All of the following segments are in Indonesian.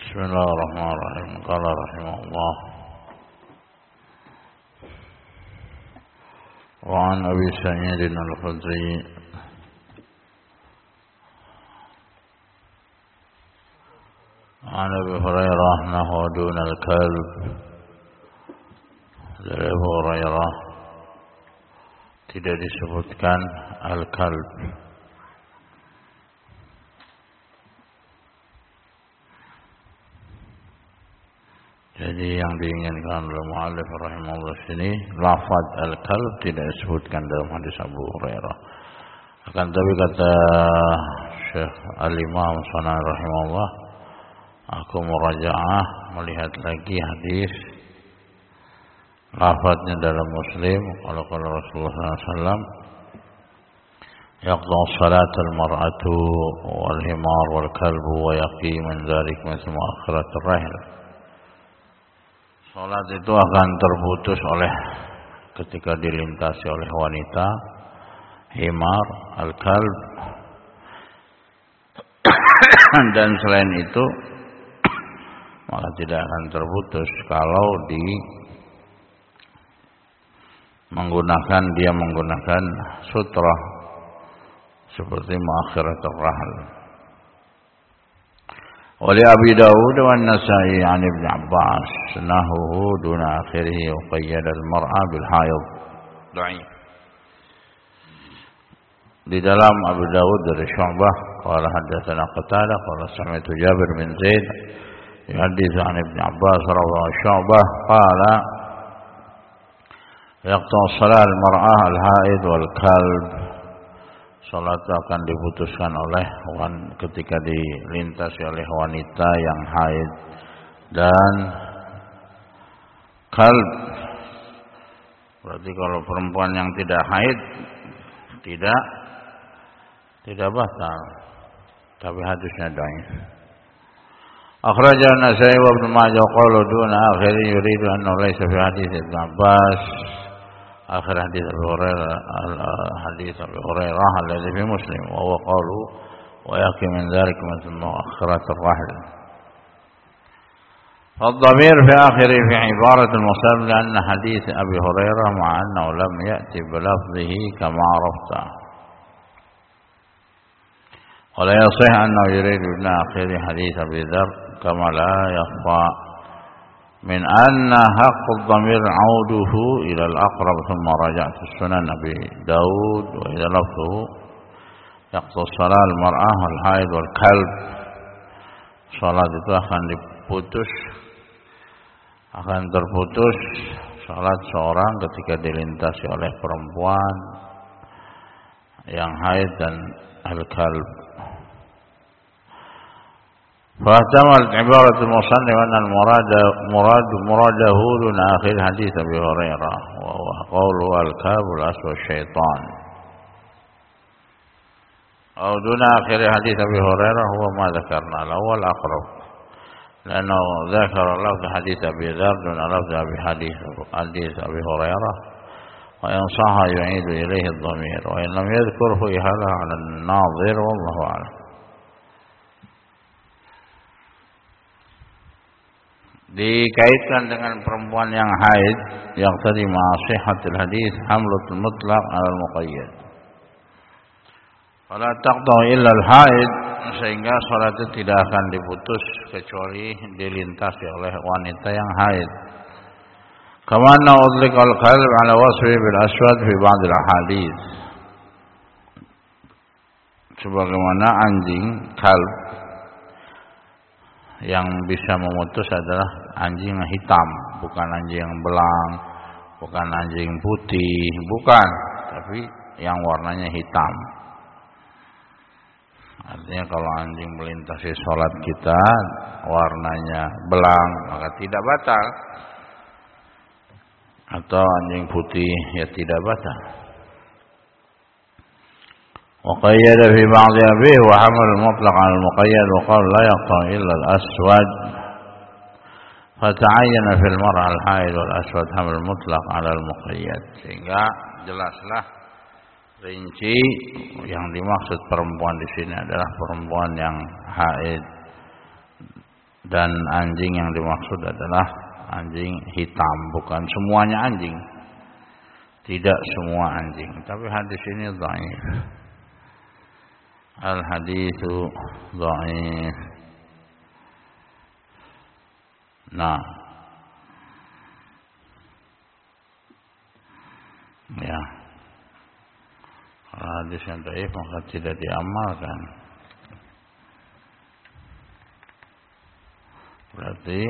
بسم الله الرحمن الرحيم. قال رحمه الله: وعن أبي سعيد الخدري عن أبي هريرة أنه دون الكلب. Dari Abu Hurairah tidak disebutkan al-kalb. Jadi yang diinginkan oleh mu'allif rahimahullah sini, lafaz al-kalb tidak disebutkan dalam hadis Abu Hurairah. Akan tapi kata Syekh Al-Imam Sana'ani rahimahullah, aku murajaah melihat lagi hadis, lafaznya dalam Muslim, kalau Rasulullah SAW, yaqda salat al-mar'atu wal-himar wal-kalbu wa yaqi min dzalik mithlu akhirat ar-rahl. Salat itu akan terputus ketika dilintasi oleh wanita, himar, al-kalb, dan selain itu maka tidak akan terputus kalau dia menggunakan sutra seperti muakhiratul rahl. Oleh Abi Dawud wa Nasa'i an Ibn Abbas nahuhu duna akhirih uqayyad al-mar'a bil haid. Dhaif. Di dalam Abu Dawud dari Syu'bah qala haddatsana Qatadah qala sami'tu Jabir bin Zaid yuhadditsu an Ibn Abbas radhiyallahu Syu'bah qala yaqta shalah al-mar'ah al-haid wal kalb. Salat akan diputuskan ketika dilintasi oleh wanita yang haid dan kalb. Berarti kalau perempuan yang tidak haid tidak batal. Tapi hadisnya dhaif. Akhrajahu An-Nasa'i wa Ibnu Majah qalu duna akhiri yuridu annahu laysa fi hadits Ibn Abbas. آخر حديث أبي هريرة الذي في مسلم وهو قوله ويقي من ذلك مثل مؤخرات الرحل. فالضمير في آخره في عبارة المصنف لأن حديث أبي هريرة مع أنه لم يأتي بلفظه كما عرفت، ولا يصح أنه يريد من آخر حديث أبي ذر كما لا يخفى من أن حق الضمير عوده إلى الأقرب. ثم رجعت السنن أبي داود وإذا لفظه يقضى الصلاة المرأة والحائض والكلب. Salat itu akan terputus salat seorang ketika dilintasi oleh perempuan yang haid dan al-kalb. فاحتملت عبارة المصنف أن مراده دون آخر حديث أبي هريرة وهو قوله الكلب الأسود الشيطان، أو دون آخر حديث أبي هريرة هو ما ذكرنا الأول أقرب، لأنه ذكر لفظ حديث أبي ذر دون لفظ حديث أبي هريرة، وإن صح يعيد إليه الضمير، وإن لم يذكره إهالة على الناظر والله أعلم. Dikaitkan dengan perempuan yang haid yang tadi ma'asihatul hadis hamlatul mutlaq ala al-muqayyad. Fala taqta'u illa al-haid, sehingga salat itu tidak akan diputus kecuali dilintasi oleh wanita yang haid. Kama anna udlika al-qalb ala wasfi bil aswad fi ba'd al-ahadits. Sebagaimana anjing kalb yang bisa memutus adalah anjing hitam, bukan anjing yang belang, bukan anjing putih, bukan, tapi yang warnanya hitam. Artinya kalau anjing melintasi sholat kita warnanya belang maka tidak batal, atau anjing putih ya tidak batal. وقيد في بعض أبيه وحمل المطلق على المقيد وقال لا يقطع إلا الأسود، فتعين في المرأة الحائض والأسود حمل المطلق على المقيد. Sehingga jelaslah rinci yang dimaksud perempuan di sini adalah perempuan yang haid Dan anjing yang dimaksud adalah anjing hitam, bukan semuanya anjing. Tidak semua anjing, tapi hadis ini dhaif. Al haditsu dhaif. Nah, ya, kalau hadis yang dhaif maka tidak diamalkan. Berarti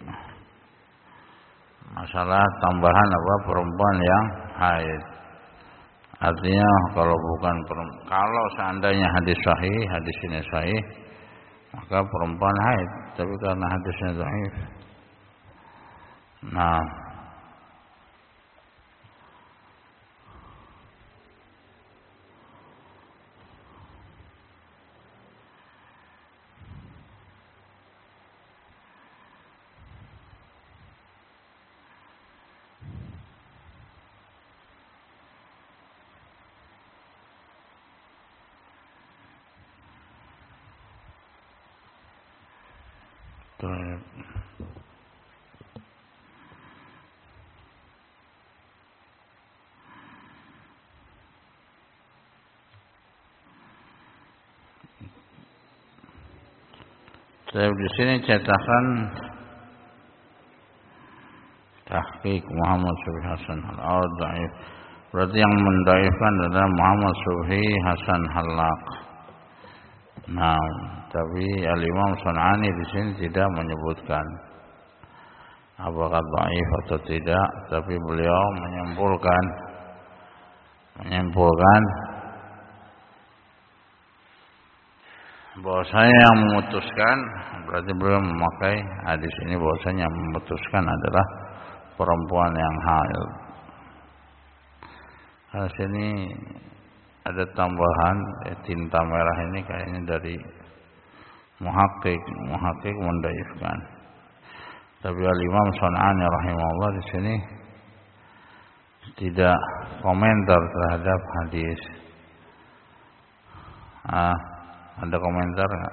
masalah tambahan apa perempuan yang haid. Artinya kalau seandainya hadis sahih, hadis ini sahih, maka perempuan haid. Tapi karena hadisnya dhaif. Nah, saya di sini cetakan Tahqiq Muhammad Subhi Hasan al-Dhaif. Berarti yang mendaifkan adalah Muhammad Subhi Hasan Halaq. Nah, tapi Al-Imam Sun'ani di sini tidak menyebutkan apakah dhaif atau tidak, tapi beliau menyimpulkan bahwasanya yang memutuskan, berarti beliau memakai hadis ini bahwasanya yang memutuskan adalah perempuan yang haid. Nah, sini ada tambahan tinta merah ini kayaknya dari muhaqqiq mendaifkan. Tapi Al-Imam Sun'ani rahimahullah di sini tidak komentar terhadap hadis. Ada komentar enggak?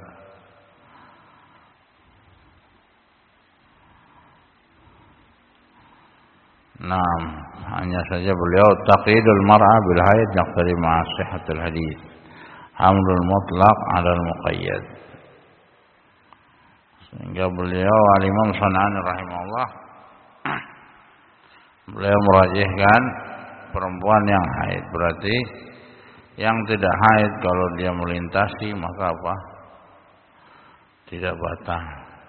Nah, hanya saja beliau taqidul mar'a bil haid yaqtari ma'a sihhatil hadis. Hamlul mutlaq 'ala al-muqayyad. Sehingga beliau Al-Imam Sun'ani rahimahullah beliau merajihkan perempuan yang haid. Berarti yang tidak haid kalau dia melintasi maka apa? Tidak batal.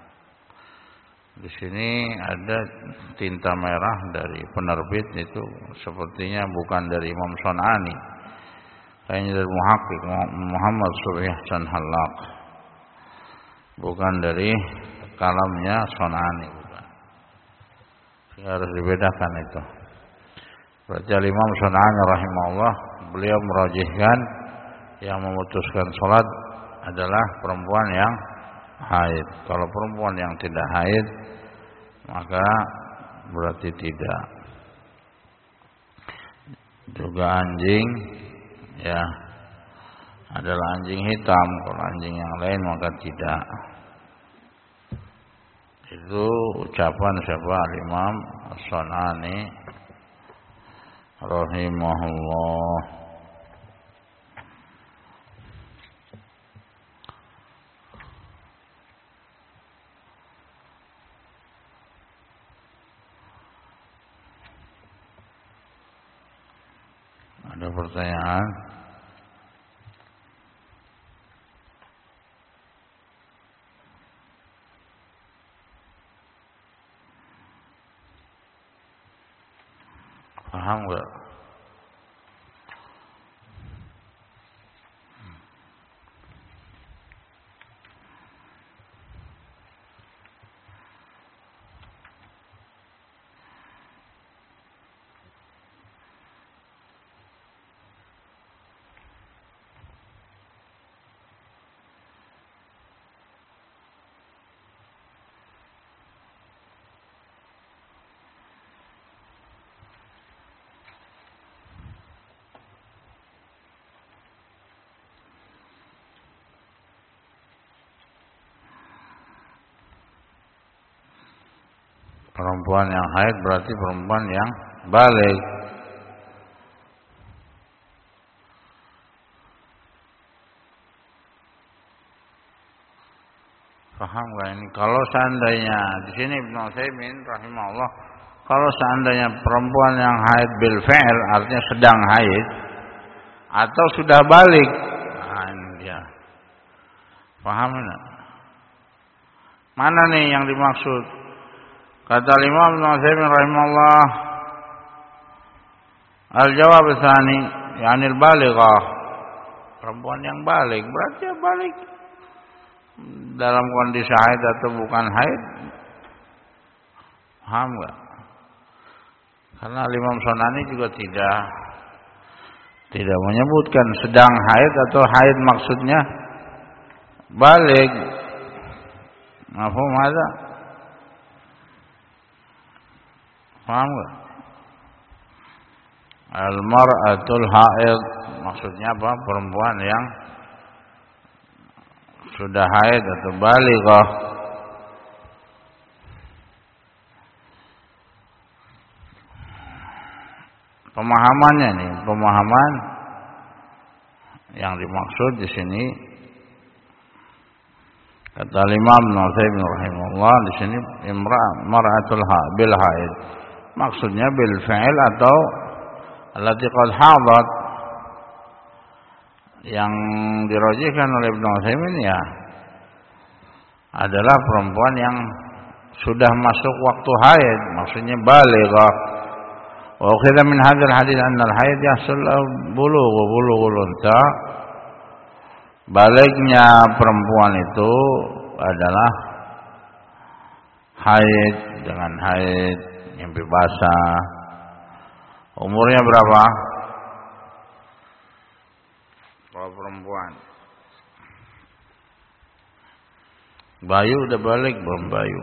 Di sini ada tinta merah dari penerbit, itu sepertinya bukan dari Imam Sun'ani. Kayaknya dari muhaqqiq Muhammad Subhi Hasan Halaq. Bukan dari kalamnya Sun'ani, bukan. Harus dibedakan itu. Berarti Imam Sun'ani rahimahullah beliau merajihkan yang memutuskan salat adalah perempuan yang haid. Kalau perempuan yang tidak haid maka berarti tidak. Juga anjing ya adalah anjing hitam, kalau anjing yang lain maka tidak. Itu ucapan siapa? Imam As-Sun'ani rahimahullah. Ada pertanyaan? Paham enggak? Perempuan yang haid berarti perempuan yang baligh. Paham gak ini? Kalau seandainya di sini Ibnu Utsaimin rahimahullah, kalau seandainya perempuan yang haid bil fi'l artinya sedang haid atau sudah balik, nah ini dia. Paham enggak? Mana nih yang dimaksud? Kata Imam Ibnu Utsaimin rahimahullah, al-jawab tsani yani al-balighah. Perempuan yang balik berarti ya balik dalam kondisi haid atau bukan haid. Paham enggak? Karena Imam Sunani juga tidak menyebutkan sedang haid atau haid maksudnya balik. Mafhum ada? Paham enggak? Al-mar'atul haid maksudnya apa? Perempuan yang sudah haid atau balighah. Pemahamannya nih, pemahaman yang dimaksud di sini kata Imam Ibnu Utsaimin rahimahullah di sini mar'atul bil haid. Maksudnya bil fi'il atau allati qad hadat. Yang dirajihkan oleh Ibnu Utsaimin ya adalah perempuan yang sudah masuk waktu haid, maksudnya balighah. Wa ukhidha min hadzal hadits anna al-haid yahsul bulughul unsa. Baliknya perempuan itu adalah haid dengan haid mimpi basah. Umurnya berapa? Kalau perempuan Bayu udah balik belum Bayu?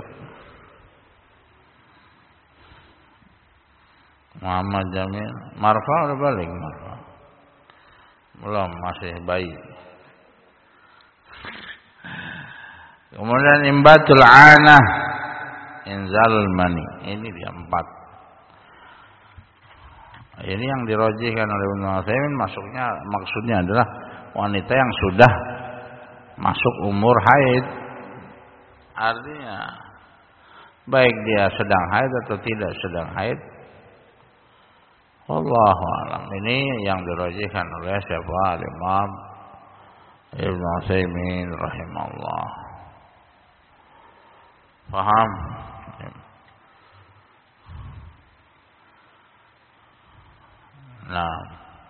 Muhammad Jamil, Marfa udah balik Marfa? Belum, masih bayi. Kemudian imbatul anah, inzalul mani. Ini dia 4. Ini yang dirajihkan oleh Ibnu Utsaimin maksudnya adalah wanita yang sudah masuk umur haid. Artinya baik dia sedang haid atau tidak sedang haid. Wallahu a'lam. Ini yang dirajihkan oleh siapa? Imam Ibnu Utsaimin rahimahullah. Paham? Nah,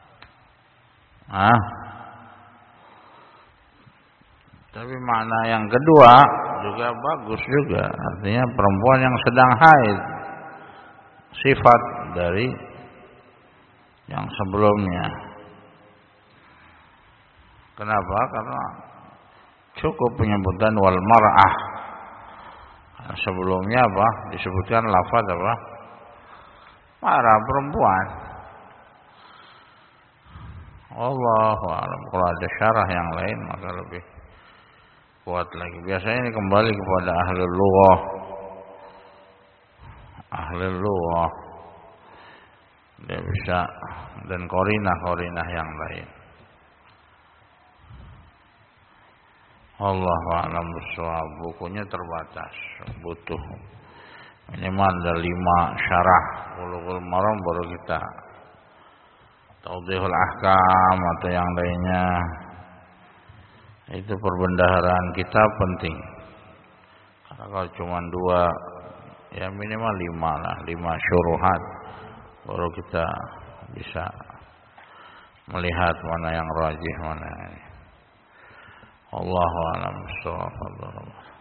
tapi makna yang kedua juga bagus juga. Artinya perempuan yang sedang haid, sifat dari yang sebelumnya. Kenapa? Karena cukup penyebutan wal mar'ah. Sebelumnya apa? Disebutkan lafaz apa? Mar'ah, perempuan. Allahu a'lam. Kalau ada syarah yang lain maka lebih kuat lagi. Biasanya ini kembali kepada ahli lughah. Ahli lughah dia bisa, dan korinah yang lain. Allahu a'lam bishawab. Bukunya terbatas, butuh minimal ada 5 syarah Bulughul Maram baru kita Tawdihul Ahkam atau yang lainnya. Itu perbendaharaan kita penting. Karena kalau cuma 2 ya minimal 5 lah, 5 syuruhat baru kita bisa melihat mana yang rajih, mana ini. Allahu a'lam bishawab.